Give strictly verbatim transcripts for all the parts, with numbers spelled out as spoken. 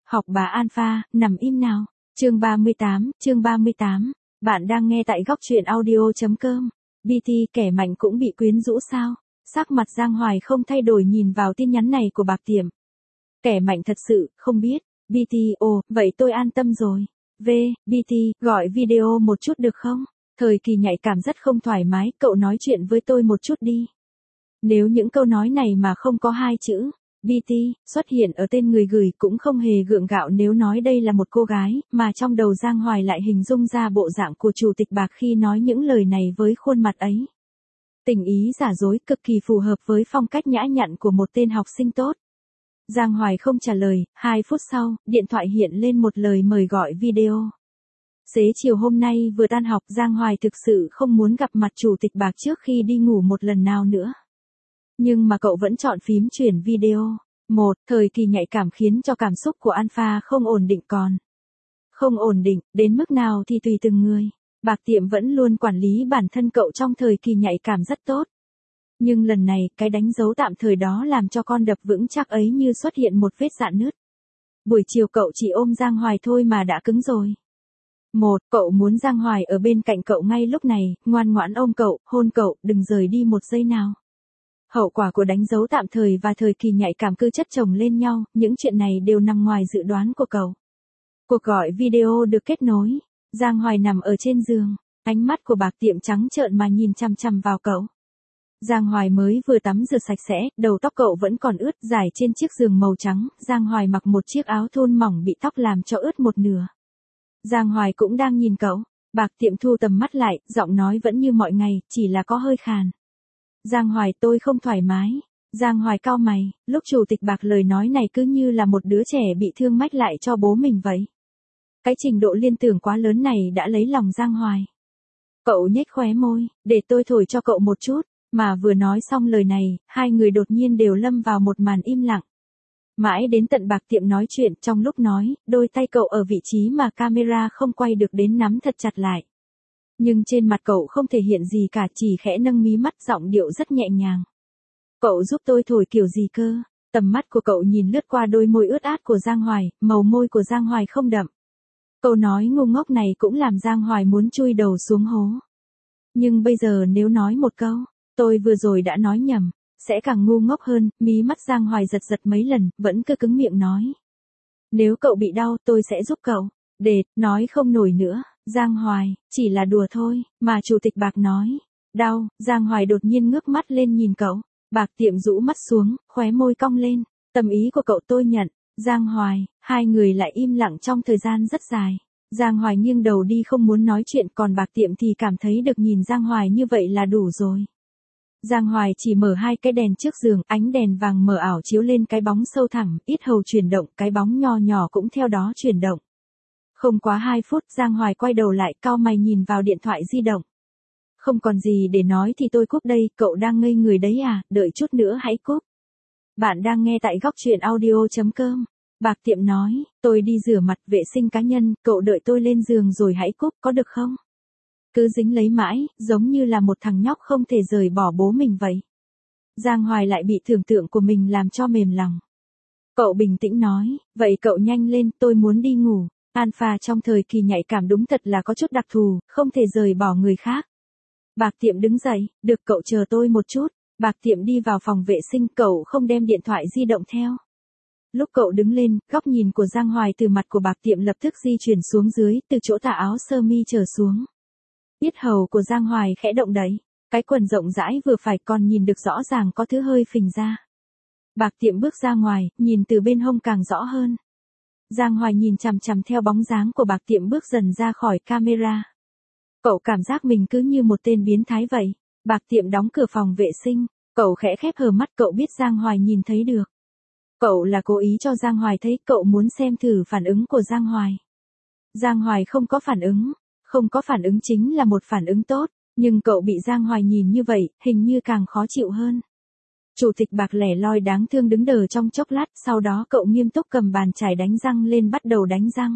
Học bà Alpha, nằm im nào. Chương ba mươi tám, chương ba mươi tám. Bạn đang nghe tại góc truyện audio.com. bê tê kẻ mạnh cũng bị quyến rũ sao? Sắc mặt Giang Hoài không thay đổi nhìn vào tin nhắn này của Bạc Tiệm. Kẻ mạnh thật sự, không biết. bê tê, ồ, vậy tôi an tâm rồi. V, bê tê, gọi video một chút được không? Thời kỳ nhạy cảm rất không thoải mái, cậu nói chuyện với tôi một chút đi. Nếu những câu nói này mà không có hai chữ bê tê xuất hiện ở tên người gửi cũng không hề gượng gạo nếu nói đây là một cô gái, mà trong đầu Giang Hoài lại hình dung ra bộ dạng của chủ tịch Bạc khi nói những lời này với khuôn mặt ấy. Tình ý giả dối cực kỳ phù hợp với phong cách nhã nhặn của một tên học sinh tốt. Giang Hoài không trả lời, hai phút sau, điện thoại hiện lên một lời mời gọi video. Xế chiều hôm nay vừa tan học, Giang Hoài thực sự không muốn gặp mặt chủ tịch Bạc trước khi đi ngủ một lần nào nữa. Nhưng mà cậu vẫn chọn phím chuyển video. Một, thời kỳ nhạy cảm khiến cho cảm xúc của Alpha không ổn định còn. Không ổn định, đến mức nào thì tùy từng người. Bạc Tiệm vẫn luôn quản lý bản thân cậu trong thời kỳ nhạy cảm rất tốt. Nhưng lần này, cái đánh dấu tạm thời đó làm cho con đập vững chắc ấy như xuất hiện một vết rạn nứt. Buổi chiều cậu chỉ ôm Giang Hoài thôi mà đã cứng rồi. Một, cậu muốn Giang Hoài ở bên cạnh cậu ngay lúc này, ngoan ngoãn ôm cậu, hôn cậu, đừng rời đi một giây nào. Hậu quả của đánh dấu tạm thời và thời kỳ nhạy cảm cứ chất chồng lên nhau, những chuyện này đều nằm ngoài dự đoán của cậu. Cuộc gọi video được kết nối. Giang Hoài nằm ở trên giường, ánh mắt của Bạc Tiệm trắng trợn mà nhìn chằm chằm vào cậu. Giang Hoài mới vừa tắm rửa sạch sẽ, đầu tóc cậu vẫn còn ướt dài trên chiếc giường màu trắng, Giang Hoài mặc một chiếc áo thun mỏng bị tóc làm cho ướt một nửa. Giang Hoài cũng đang nhìn cậu, Bạc Tiệm thu tầm mắt lại, giọng nói vẫn như mọi ngày, chỉ là có hơi khàn. Giang Hoài, tôi không thoải mái. Giang Hoài cau mày, lúc chủ tịch Bạc lời nói này cứ như là một đứa trẻ bị thương mách lại cho bố mình vậy. Cái trình độ liên tưởng quá lớn này đã lấy lòng Giang Hoài. Cậu nhếch khóe môi, để tôi thổi cho cậu một chút, mà vừa nói xong lời này, hai người đột nhiên đều lâm vào một màn im lặng. Mãi đến tận Bạc Tiệm nói chuyện, trong lúc nói, đôi tay cậu ở vị trí mà camera không quay được đến nắm thật chặt lại. Nhưng trên mặt cậu không thể hiện gì cả, chỉ khẽ nâng mí mắt, giọng điệu rất nhẹ nhàng. Cậu giúp tôi thổi kiểu gì cơ? Tầm mắt của cậu nhìn lướt qua đôi môi ướt át của Giang Hoài, màu môi của Giang Hoài không đậm. Câu nói ngu ngốc này cũng làm Giang Hoài muốn chui đầu xuống hố. Nhưng bây giờ nếu nói một câu, tôi vừa rồi đã nói nhầm, sẽ càng ngu ngốc hơn, mí mắt Giang Hoài giật giật mấy lần, vẫn cứ cứng miệng nói. Nếu cậu bị đau, tôi sẽ giúp cậu. Đệt, nói không nổi nữa. Giang Hoài, chỉ là đùa thôi, mà chủ tịch Bạc nói. Đau, Giang Hoài đột nhiên ngước mắt lên nhìn cậu. Bạc Tiệm rũ mắt xuống, khóe môi cong lên. Tâm ý của cậu tôi nhận. Giang Hoài, hai người lại im lặng trong thời gian rất dài. Giang Hoài nghiêng đầu đi không muốn nói chuyện, còn Bạc Tiệm thì cảm thấy được nhìn Giang Hoài như vậy là đủ rồi. Giang Hoài chỉ mở hai cái đèn trước giường, ánh đèn vàng mờ ảo chiếu lên cái bóng sâu thẳm, yết hầu chuyển động, cái bóng nho nhỏ cũng theo đó chuyển động. Không quá hai phút, Giang Hoài quay đầu lại, cau mày nhìn vào điện thoại di động. Không còn gì để nói thì tôi cúp đây, cậu đang ngây người đấy à, đợi chút nữa hãy cúp. Bạn đang nghe tại góc truyện audio.com. Bạc Tiệm nói, tôi đi rửa mặt, vệ sinh cá nhân, cậu đợi tôi lên giường rồi hãy cúp, có được không? Cứ dính lấy mãi, giống như là một thằng nhóc không thể rời bỏ bố mình vậy. Giang Hoài lại bị tưởng tượng của mình làm cho mềm lòng. Cậu bình tĩnh nói, vậy cậu nhanh lên, tôi muốn đi ngủ. Alpha trong thời kỳ nhạy cảm đúng thật là có chút đặc thù, không thể rời bỏ người khác. Bạc Tiệm đứng dậy, được cậu chờ tôi một chút. Bạc Tiệm đi vào phòng vệ sinh, cậu không đem điện thoại di động theo. Lúc cậu đứng lên, góc nhìn của Giang Hoài từ mặt của Bạc Tiệm lập tức di chuyển xuống dưới, từ chỗ tà áo sơ mi trở xuống. Yết hầu của Giang Hoài khẽ động đẩy, cái quần rộng rãi vừa phải, còn nhìn được rõ ràng có thứ hơi phình ra. Bạc Tiệm bước ra ngoài, nhìn từ bên hông càng rõ hơn. Giang Hoài nhìn chằm chằm theo bóng dáng của Bạc Tiệm bước dần ra khỏi camera. Cậu cảm giác mình cứ như một tên biến thái vậy. Bạc Tiệm đóng cửa phòng vệ sinh, cậu khẽ khép hờ mắt, cậu biết Giang Hoài nhìn thấy được. Cậu là cố ý cho Giang Hoài thấy, cậu muốn xem thử phản ứng của Giang Hoài. Giang Hoài không có phản ứng, không có phản ứng chính là một phản ứng tốt, nhưng cậu bị Giang Hoài nhìn như vậy, hình như càng khó chịu hơn. Chủ tịch Bạc lẻ loi đáng thương đứng đờ trong chốc lát, sau đó cậu nghiêm túc cầm bàn chải đánh răng lên bắt đầu đánh răng.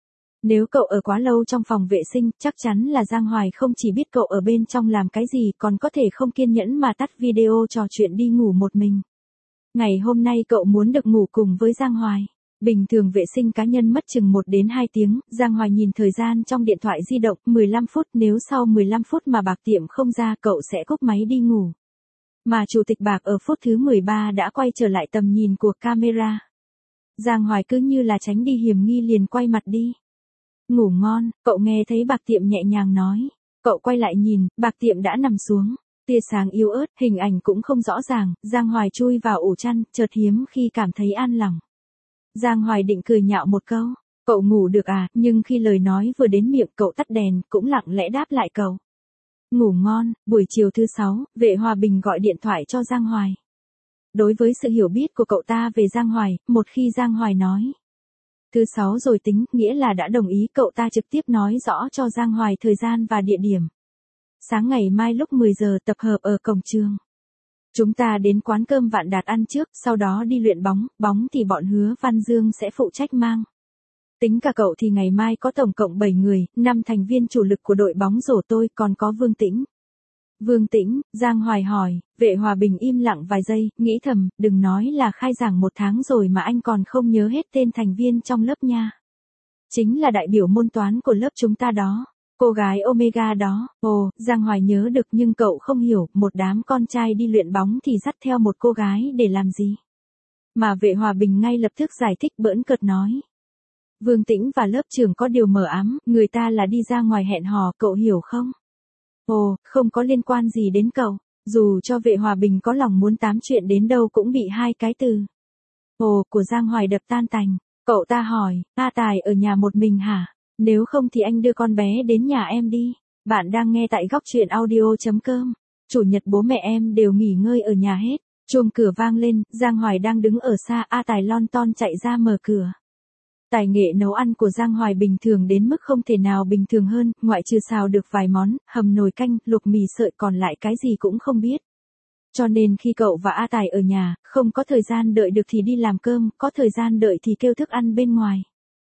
Nếu cậu ở quá lâu trong phòng vệ sinh, chắc chắn là Giang Hoài không chỉ biết cậu ở bên trong làm cái gì, còn có thể không kiên nhẫn mà tắt video trò chuyện đi ngủ một mình. Ngày hôm nay cậu muốn được ngủ cùng với Giang Hoài. Bình thường vệ sinh cá nhân mất chừng một đến hai tiếng, Giang Hoài nhìn thời gian trong điện thoại di động, mười lăm phút, nếu sau mười lăm phút mà bạc tiệm không ra, cậu sẽ cúp máy đi ngủ. Mà chủ tịch bạc ở phút thứ mười ba đã quay trở lại tầm nhìn của camera. Giang Hoài cứ như là tránh đi hiểm nghi liền quay mặt đi. Ngủ ngon, cậu nghe thấy bạc tiệm nhẹ nhàng nói. Cậu quay lại nhìn, bạc tiệm đã nằm xuống. Tia sáng yếu ớt, hình ảnh cũng không rõ ràng, Giang Hoài chui vào ổ chăn, chợt hiếm khi cảm thấy an lòng. Giang Hoài định cười nhạo một câu, cậu ngủ được à, nhưng khi lời nói vừa đến miệng cậu tắt đèn, cũng lặng lẽ đáp lại cậu. Ngủ ngon. Buổi chiều thứ sáu, Vệ Hòa Bình gọi điện thoại cho Giang Hoài. Đối với sự hiểu biết của cậu ta về Giang Hoài, một khi Giang Hoài nói thứ sáu rồi tính, nghĩa là đã đồng ý, cậu ta trực tiếp nói rõ cho Giang Hoài thời gian và địa điểm. Sáng ngày mai lúc mười giờ tập hợp ở cổng trường. Chúng ta đến quán cơm Vạn Đạt ăn trước, sau đó đi luyện bóng, bóng thì bọn Hứa Văn Dương sẽ phụ trách mang. Tính cả cậu thì ngày mai có tổng cộng bảy người, năm thành viên chủ lực của đội bóng rổ tôi, còn có Vương Tĩnh. Vương Tĩnh, Giang Hoài hỏi. Vệ Hòa Bình im lặng vài giây, nghĩ thầm, đừng nói là khai giảng một tháng rồi mà anh còn không nhớ hết tên thành viên trong lớp nha. Chính là đại biểu môn toán của lớp chúng ta đó. Cô gái Omega đó. Ồ, Giang Hoài nhớ được nhưng cậu không hiểu, một đám con trai đi luyện bóng thì dắt theo một cô gái để làm gì. Mà Vệ Hòa Bình ngay lập tức giải thích bỡn cợt nói. Vương Tĩnh và lớp trưởng có điều mờ ám, người ta là đi ra ngoài hẹn hò, cậu hiểu không? Ồ, không có liên quan gì đến cậu, dù cho Vệ Hòa Bình có lòng muốn tám chuyện đến đâu cũng bị hai cái từ ồ của Giang Hoài đập tan tành. Cậu ta hỏi, A Tài ở nhà một mình hả? Nếu không thì anh đưa con bé đến nhà em đi. Bạn đang nghe tại góc truyện audio chấm com. Chủ nhật bố mẹ em đều nghỉ ngơi ở nhà hết. Chuông cửa vang lên, Giang Hoài đang đứng ở xa, A Tài lon ton chạy ra mở cửa. Tài nghệ nấu ăn của Giang Hoài bình thường đến mức không thể nào bình thường hơn, ngoại trừ xào được vài món, hầm nồi canh, luộc mì sợi, còn lại cái gì cũng không biết. Cho nên khi cậu và A Tài ở nhà, không có thời gian đợi được thì đi làm cơm, có thời gian đợi thì kêu thức ăn bên ngoài.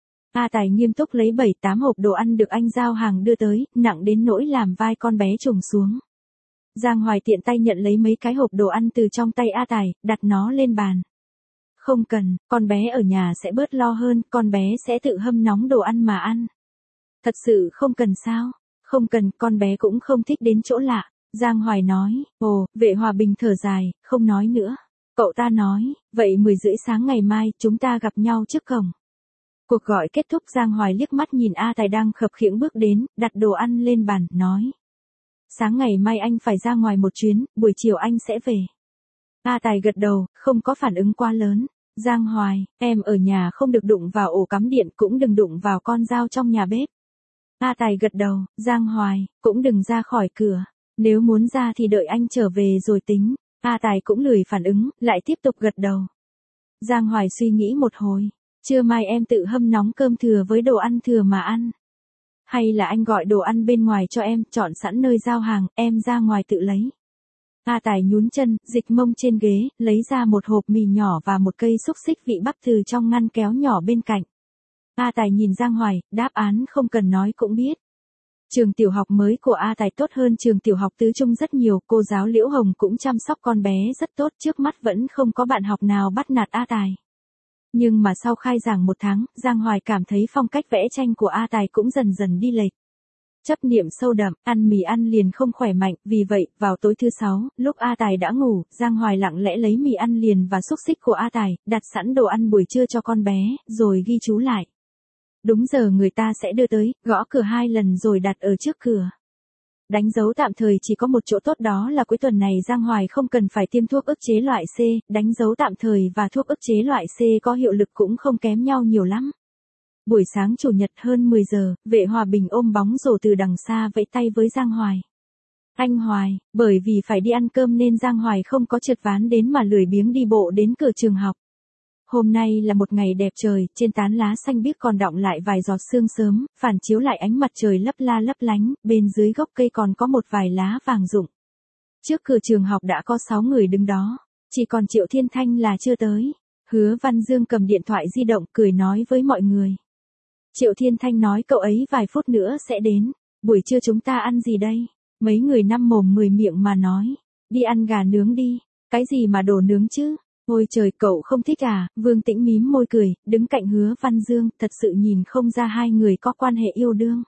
A Tài nghiêm túc lấy bảy tám hộp đồ ăn được anh giao hàng đưa tới, nặng đến nỗi làm vai con bé trùng xuống. Giang Hoài tiện tay nhận lấy mấy cái hộp đồ ăn từ trong tay A Tài, đặt nó lên bàn. Không cần, con bé ở nhà sẽ bớt lo hơn, con bé sẽ tự hâm nóng đồ ăn mà ăn. Thật sự không cần sao? Không cần, con bé cũng không thích đến chỗ lạ. Giang Hoài nói. Ồ, Vệ Hòa Bình thở dài, không nói nữa. Cậu ta nói, vậy mười rưỡi sáng ngày mai, chúng ta gặp nhau trước cổng. Cuộc gọi kết thúc, Giang Hoài liếc mắt nhìn A Tài đang khập khiễng bước đến, đặt đồ ăn lên bàn, nói. Sáng ngày mai anh phải ra ngoài một chuyến, buổi chiều anh sẽ về. A Tài gật đầu, không có phản ứng quá lớn. Giang Hoài, em ở nhà không được đụng vào ổ cắm điện, cũng đừng đụng vào con dao trong nhà bếp. A Tài gật đầu. Giang Hoài, cũng đừng ra khỏi cửa. Nếu muốn ra thì đợi anh trở về rồi tính. A Tài cũng lười phản ứng, lại tiếp tục gật đầu. Giang Hoài suy nghĩ một hồi. Trưa mai em tự hâm nóng cơm thừa với đồ ăn thừa mà ăn. Hay là anh gọi đồ ăn bên ngoài cho em, chọn sẵn nơi giao hàng, em ra ngoài tự lấy. A Tài nhún chân, dịch mông trên ghế, lấy ra một hộp mì nhỏ và một cây xúc xích vị bắp từ trong ngăn kéo nhỏ bên cạnh. A Tài nhìn Giang Hoài, đáp án không cần nói cũng biết. Trường tiểu học mới của A Tài tốt hơn trường tiểu học tứ trung rất nhiều, cô giáo Liễu Hồng cũng chăm sóc con bé rất tốt, trước mắt vẫn không có bạn học nào bắt nạt A Tài. Nhưng mà sau khai giảng một tháng, Giang Hoài cảm thấy phong cách vẽ tranh của A Tài cũng dần dần đi lệch. Chấp niệm sâu đậm, ăn mì ăn liền không khỏe mạnh, vì vậy, vào tối thứ sáu, lúc A Tài đã ngủ, Giang Hoài lặng lẽ lấy mì ăn liền và xúc xích của A Tài, đặt sẵn đồ ăn buổi trưa cho con bé, rồi ghi chú lại. Đúng giờ người ta sẽ đưa tới, gõ cửa hai lần rồi đặt ở trước cửa. Đánh dấu tạm thời chỉ có một chỗ tốt, đó là cuối tuần này Giang Hoài không cần phải tiêm thuốc ức chế loại C, đánh dấu tạm thời và thuốc ức chế loại C có hiệu lực cũng không kém nhau nhiều lắm. Buổi sáng chủ nhật hơn mười giờ, Vệ Hòa Bình ôm bóng rổ từ đằng xa vẫy tay với Giang Hoài. Anh Hoài, bởi vì phải đi ăn cơm nên Giang Hoài không có trượt ván đến mà lười biếng đi bộ đến cửa trường học. Hôm nay là một ngày đẹp trời, trên tán lá xanh biếc còn đọng lại vài giọt sương sớm, phản chiếu lại ánh mặt trời lấp la lấp lánh, bên dưới gốc cây còn có một vài lá vàng rụng. Trước cửa trường học đã có sáu người đứng đó, chỉ còn Triệu Thiên Thanh là chưa tới. Hứa Văn Dương cầm điện thoại di động cười nói với mọi người. Triệu Thiên Thanh nói cậu ấy vài phút nữa sẽ đến. Buổi trưa chúng ta ăn gì đây? Mấy người năm mồm mười miệng mà nói. Đi ăn gà nướng đi. Cái gì mà đồ nướng chứ? Ôi trời, cậu không thích à? Vương Tĩnh mím môi cười, đứng cạnh Hứa Văn Dương, thật sự nhìn không ra hai người có quan hệ yêu đương.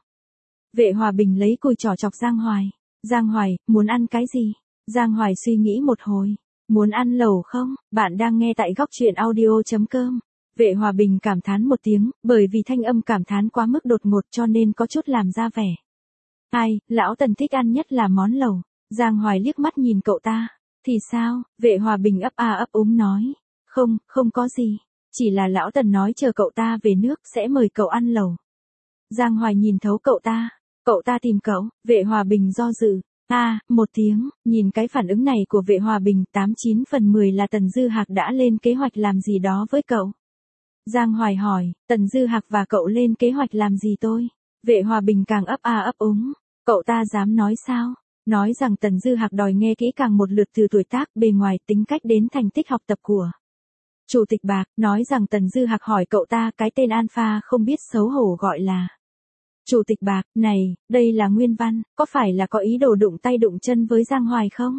Vệ Hòa Bình lấy cùi trỏ chọc Giang Hoài. Giang Hoài, muốn ăn cái gì? Giang Hoài suy nghĩ một hồi. Muốn ăn lẩu không? Bạn đang nghe tại góc truyện audio.com. Vệ Hòa Bình cảm thán một tiếng, bởi vì thanh âm cảm thán quá mức đột ngột cho nên có chút làm ra vẻ. Ai, lão Tần thích ăn nhất là món lẩu. Giang Hoài liếc mắt nhìn cậu ta. Thì sao? Vệ Hòa Bình ấp a ấp úng nói. Không, không có gì. Chỉ là lão Tần nói chờ cậu ta về nước sẽ mời cậu ăn lẩu. Giang Hoài nhìn thấu cậu ta. Cậu ta tìm cậu. Vệ Hòa Bình do dự. A, à, một tiếng, nhìn cái phản ứng này của Vệ Hòa Bình tám chín phần mười là Tần Dư Hạc đã lên kế hoạch làm gì đó với cậu. Giang Hoài hỏi, Tần Dư Hạc và cậu lên kế hoạch làm gì tôi? Vệ Hòa Bình càng ấp a ấp úng. Cậu ta dám nói sao? Nói rằng Tần Dư Hạc đòi nghe kỹ càng một lượt từ tuổi tác, bề ngoài, tính cách đến thành tích học tập của Chủ tịch Bạc, nói rằng Tần Dư Hạc hỏi cậu ta cái tên alpha không biết xấu hổ gọi là Chủ tịch Bạc. Này, đây là nguyên văn, có phải là có ý đồ đụng tay đụng chân với Giang Hoài không?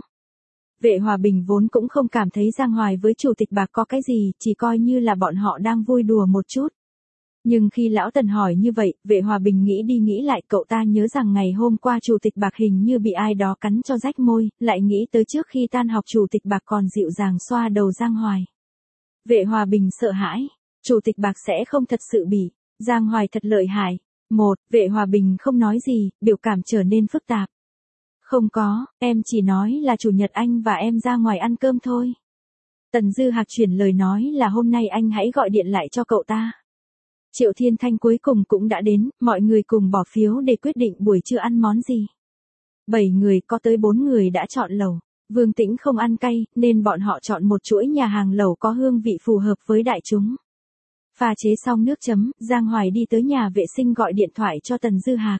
Vệ Hòa Bình vốn cũng không cảm thấy Giang Hoài với Chủ tịch Bạc có cái gì, chỉ coi như là bọn họ đang vui đùa một chút. Nhưng khi lão Tần hỏi như vậy, Vệ Hòa Bình nghĩ đi nghĩ lại, cậu ta nhớ rằng ngày hôm qua Chủ tịch Bạc hình như bị ai đó cắn cho rách môi, lại nghĩ tới trước khi tan học Chủ tịch Bạc còn dịu dàng xoa đầu Giang Hoài. Vệ Hòa Bình sợ hãi, Chủ tịch Bạc sẽ không thật sự bị Giang Hoài thật lợi hại. Một, Vệ Hòa Bình không nói gì, biểu cảm trở nên phức tạp. Không có, em chỉ nói là chủ nhật anh và em ra ngoài ăn cơm thôi. Tần Dư Hạc chuyển lời nói là hôm nay anh hãy gọi điện lại cho cậu ta. Triệu Thiên Thanh cuối cùng cũng đã đến, mọi người cùng bỏ phiếu để quyết định buổi trưa ăn món gì. Bảy người có tới bốn người đã chọn lẩu. Vương Tĩnh không ăn cay, nên bọn họ chọn một chuỗi nhà hàng lẩu có hương vị phù hợp với đại chúng. Pha chế xong nước chấm, Giang Hoài đi tới nhà vệ sinh gọi điện thoại cho Tần Dư Hạc.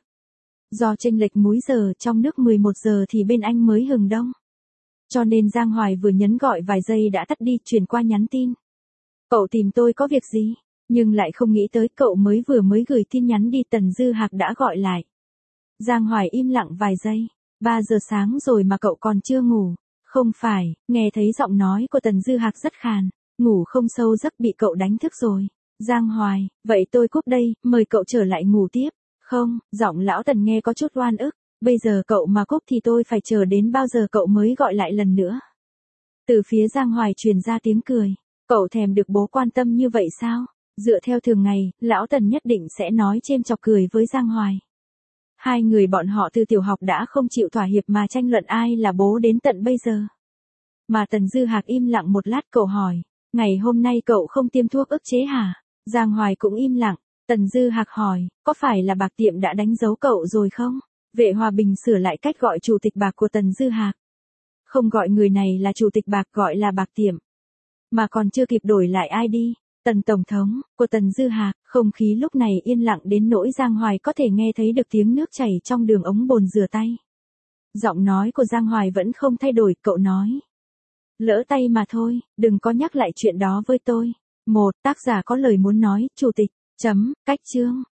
Do chênh lệch múi giờ, trong nước mười một giờ thì bên anh mới hừng đông. Cho nên Giang Hoài vừa nhấn gọi vài giây đã tắt đi, chuyển qua nhắn tin. Cậu tìm tôi có việc gì? Nhưng lại không nghĩ tới cậu mới vừa mới gửi tin nhắn đi, Tần Dư Hạc đã gọi lại. Giang Hoài im lặng vài giây. ba giờ sáng rồi mà cậu còn chưa ngủ. Không phải, nghe thấy giọng nói của Tần Dư Hạc rất khàn. Ngủ không sâu giấc bị cậu đánh thức rồi. Giang Hoài, vậy tôi cúp đây, mời cậu trở lại ngủ tiếp. Không, giọng lão Tần nghe có chút oan ức. Bây giờ cậu mà cúp thì tôi phải chờ đến bao giờ cậu mới gọi lại lần nữa? Từ phía Giang Hoài truyền ra tiếng cười. Cậu thèm được bố quan tâm như vậy sao? Dựa theo thường ngày, lão Tần nhất định sẽ nói chêm chọc cười với Giang Hoài. Hai người bọn họ từ tiểu học đã không chịu thỏa hiệp mà tranh luận ai là bố đến tận bây giờ. Mà Tần Dư Hạc im lặng một lát, cậu hỏi, ngày hôm nay cậu không tiêm thuốc ức chế hả? Giang Hoài cũng im lặng. Tần Dư Hạc hỏi, có phải là Bạc tiệm đã đánh dấu cậu rồi không? Vệ Hòa Bình sửa lại cách gọi Chủ tịch Bạc của Tần Dư Hạc. Không gọi người này là Chủ tịch Bạc, gọi là Bạc tiệm. Mà còn chưa kịp đổi lại ai đi. Tần Tổng thống, của Tần Dư Hạc. Không khí lúc này yên lặng đến nỗi Giang Hoài có thể nghe thấy được tiếng nước chảy trong đường ống bồn rửa tay. Giọng nói của Giang Hoài vẫn không thay đổi, cậu nói. Lỡ tay mà thôi, đừng có nhắc lại chuyện đó với tôi. Một, tác giả có lời muốn nói, Chủ tịch, chấm, cách chương.